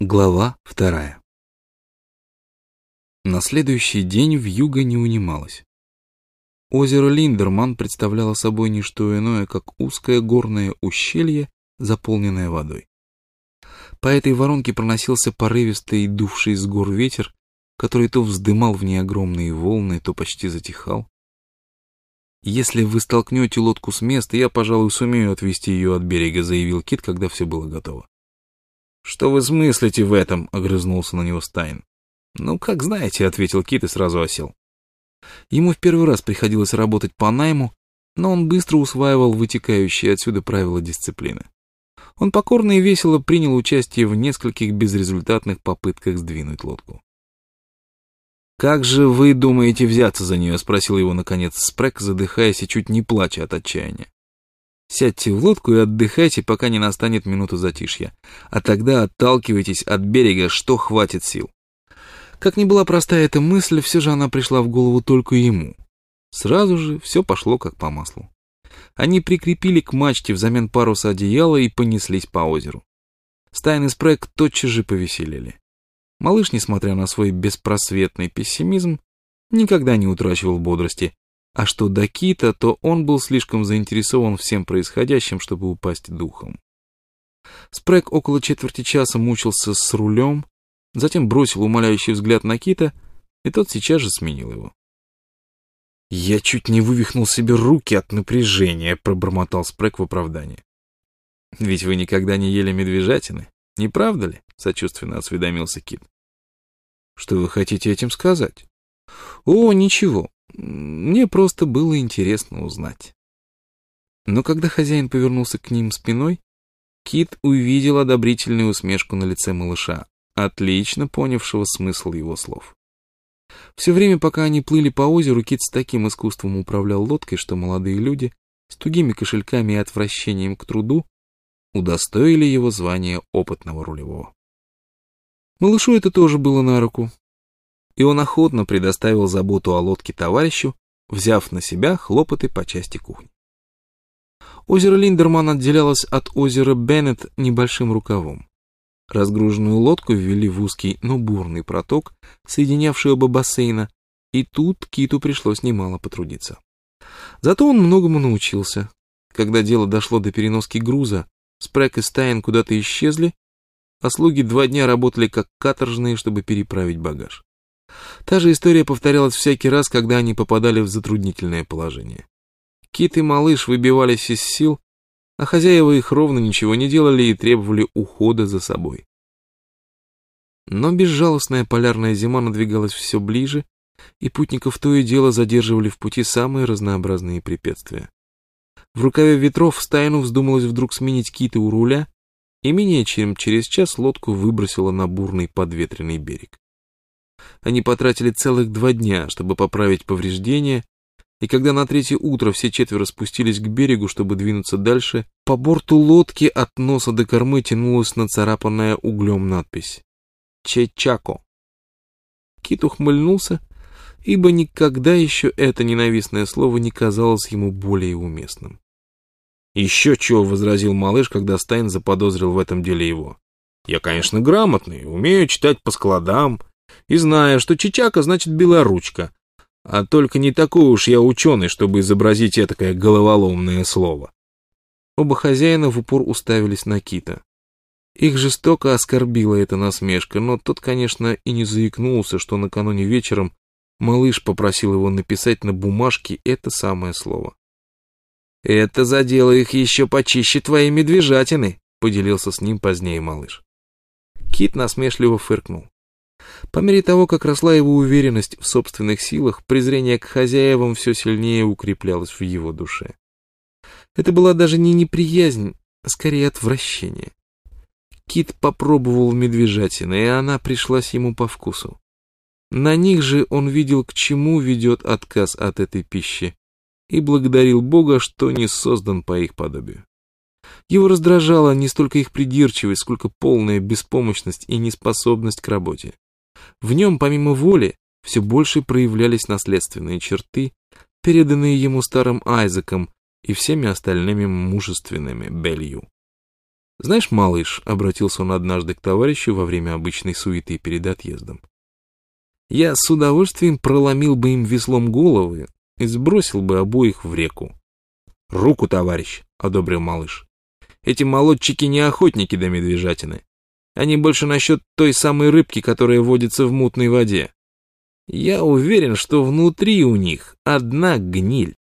Глава 2. На следующий день вьюга не унималась. Озеро Линдерман представляло собой не что иное, как узкое горное ущелье, заполненное водой. По этой воронке проносился порывистый, дувший с гор ветер, который то вздымал в ней огромные волны, то почти затихал. «Если вы столкнете лодку с места, я, пожалуй, сумею отвести ее от берега», — заявил Кит, когда все было готово. «Что вы смыслите в этом?» — огрызнулся на него Стайн. «Ну, как знаете», — ответил Кит и сразу осел. Ему в первый раз приходилось работать по найму, но он быстро усваивал вытекающие отсюда правила дисциплины. Он покорно и весело принял участие в нескольких безрезультатных попытках сдвинуть лодку. «Как же вы думаете взяться за нее?» — спросил его, наконец, Спрэг, задыхаясь и чуть не плача от отчаяния. «Сядьте в лодку и отдыхайте, пока не настанет минута затишья, а тогда отталкивайтесь от берега, что хватит сил». Как ни была простая эта мысль, все же она пришла в голову только ему. Сразу же все пошло как по маслу. Они прикрепили к мачте взамен паруса одеяла и понеслись по озеру. Стайн и Спрэг тотчас же повеселели. Малыш, несмотря на свой беспросветный пессимизм, никогда не утрачивал бодрости, а что до Кита, то он был слишком заинтересован всем происходящим, чтобы упасть духом. Спрэг около четверти часа мучился с рулем, затем бросил умоляющий взгляд на Кита, и тот сейчас же сменил его. «Я чуть не вывихнул себе руки от напряжения», — пробормотал Спрэг в оправдании. «Ведь вы никогда не ели медвежатины, не правда ли?» — сочувственно осведомился Кит. «Что вы хотите этим сказать?» «О, ничего. Мне просто было интересно узнать». Но когда хозяин повернулся к ним спиной, Кит увидел одобрительную усмешку на лице малыша, отлично понявшего смысл его слов. Все время, пока они плыли по озеру, Кит с таким искусством управлял лодкой, что молодые люди с тугими кошельками и отвращением к труду удостоили его звания опытного рулевого. Малышу это тоже было на руку, и он охотно предоставил заботу о лодке товарищу, взяв на себя хлопоты по части кухни. Озеро Линдерман отделялось от озера Беннет небольшим рукавом. Разгруженную лодку ввели в узкий, но бурный проток, соединявший оба бассейна, и тут Киту пришлось немало потрудиться. Зато он многому научился. Когда дело дошло до переноски груза, Спрэг и Стайн куда-то исчезли, а слуги 2 дня работали как каторжные, чтобы переправить багаж. Та же история повторялась всякий раз, когда они попадали в затруднительное положение. Кит и малыш выбивались из сил, а хозяева их ровно ничего не делали и требовали ухода за собой. Но безжалостная полярная зима надвигалась все ближе, и путников то и дело задерживали в пути самые разнообразные препятствия. В рукаве ветров Стайну вздумалось вдруг сменить Кита у руля, и менее чем через час лодку выбросило на бурный подветренный берег. Они потратили целых 2 дня, чтобы поправить повреждения, и когда на 3-е утро все 4 спустились к берегу, чтобы двинуться дальше, по борту лодки от носа до кормы тянулась нацарапанная углем надпись «Чечако». Кит ухмыльнулся, ибо никогда еще это ненавистное слово не казалось ему более уместным. «Еще чего», — возразил малыш, когда Стайн заподозрил в этом деле его. «Я, конечно, грамотный, умею читать по складам и знаю, что чечака значит белоручка, а только не такой уж я ученый, чтобы изобразить этакое головоломное слово». Оба хозяина в упор уставились на Кита. Их жестоко оскорбила эта насмешка, но тот, конечно, и не заикнулся, что накануне вечером малыш попросил его написать на бумажке это самое слово. «Это задело их еще почище твоей медвежатины», — поделился с ним позднее малыш. Кит насмешливо фыркнул. По мере того, как росла его уверенность в собственных силах, презрение к хозяевам все сильнее укреплялось в его душе. Это была даже не неприязнь, а скорее отвращение. Кит попробовал медвежатины, и она пришлась ему по вкусу. На них же он видел, к чему ведет отказ от этой пищи, и благодарил Бога, что не создан по их подобию. Его раздражала не столько их придирчивость, сколько полная беспомощность и неспособность к работе. В нем, помимо воли, все больше проявлялись наследственные черты, переданные ему старым Айзеком и всеми остальными мужественными Белью. «Знаешь, малыш», — обратился он однажды к товарищу во время обычной суеты перед отъездом, «я с удовольствием проломил бы им веслом головы и сбросил бы обоих в реку». «Руку, товарищ», — одобрил малыш. «Эти молодчики не охотники до медвежатины. Они больше насчет той самой рыбки, которая водится в мутной воде. Я уверен, что внутри у них одна гниль».